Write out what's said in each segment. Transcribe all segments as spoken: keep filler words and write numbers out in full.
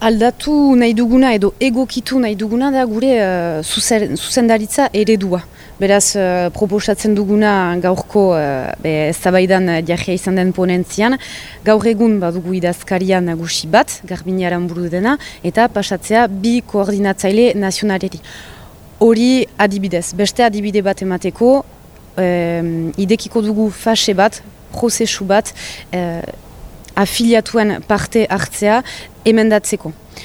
aldatu nahi duguna edo egokitu nahi duguna da gure uh, zuzen, zuzendaritza eredua. Beraz, uh, proposatzen duguna gaurko uh, eztabaidan uh, jarria izan den ponentzian, gaur egun badugu idazkaria nagusi bat, Garbine Aranburu dena, eta pasatzea bi koordinatzaile nazionaleri. Hori adibidez, beste adibide bat emateko, um, idekiko dugu fase bat, prozesu bat, uh, afiliatuen parte hartzea emendatzeko.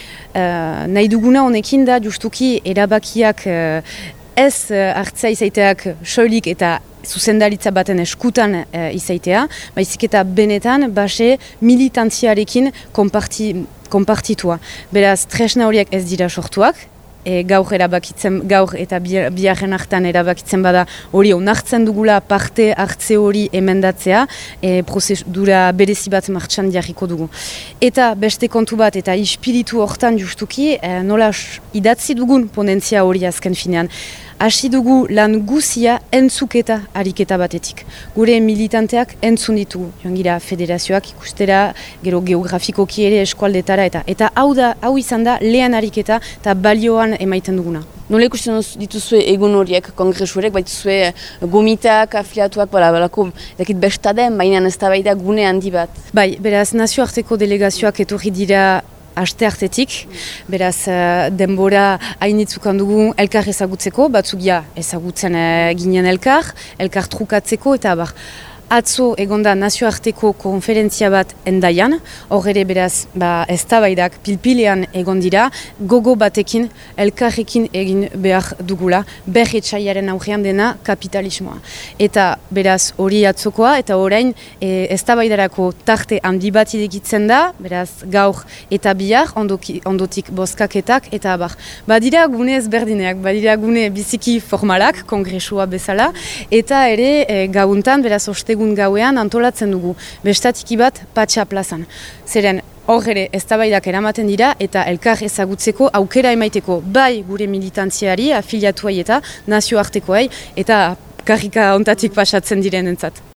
Uh, nahi duguna honekin da justuki erabakiak uh, ez uh, hartzea izaiteak soilik eta zuzendaritza baten eskutan uh, izaitea, baizik eta benetan base militantziarekin konparti, konpartitua. Beraz, tresna horiek ez dira sortuak, E, gaur erabakitzen, gaur eta biharren hartan erabakitzen bada hori onartzen dugula parte hartze hori emendatzea, e, prozedura berezi bat martxan jarriko dugu. Eta beste kontu bat eta ispiritu hortan justuki, e, nola idatzi dugun ponentzia hori azken finean. Hasi dugu lan guzia entzuketa ariketa batetik. Gure militanteak entzun ditugu. Joan gira federazioak ikustera, gero geografikoki ere eskualdetara eta eta hau da, hau izan da lehen ariketa eta balioan emaiten duguna. Nola ikusten dituzue egun horiek, kongresuerek, baituzue gomitak, afiliatuak, bala, balako, dakit bestaden, baina ez da baita gune handi bat. Bai, beraz nazioarteko delegazioak etorri dira aste hartetik, beraz uh, denbora hainitzukan dugu elkar ezagutzeko, batzuk ja ezagutzen uh, ginen elkar, elkar trukatzeko eta abar. Atzo egonda nazioarteko konferentzia bat Endaian, hor ere beraz ba, eztabaidak pilpilean egon dira, gogo batekin, elkarrekin egin behar dugula, berretxaiaren aurrean dena kapitalismoa. Eta beraz hori atzokoa, eta orain e, eztabaidarako tarte handi bat idekitzen da, beraz gaur eta bihar, ondoki, ondotik bozkaketak, eta abar. Badira gune ezberdineak, badira gune biziki formalak, kongresua bezala, eta ere e, gauntan, beraz oste egun gauean antolatzen dugu bestatiki bat Patxa plazan. Zeren hor ere eztabaidak eramaten dira eta elkar ezagutzeko aukera emaiteko bai gure militantziari, afiliatuai eta nazioartekoei eta karrika ontatik pasatzen direnentzat.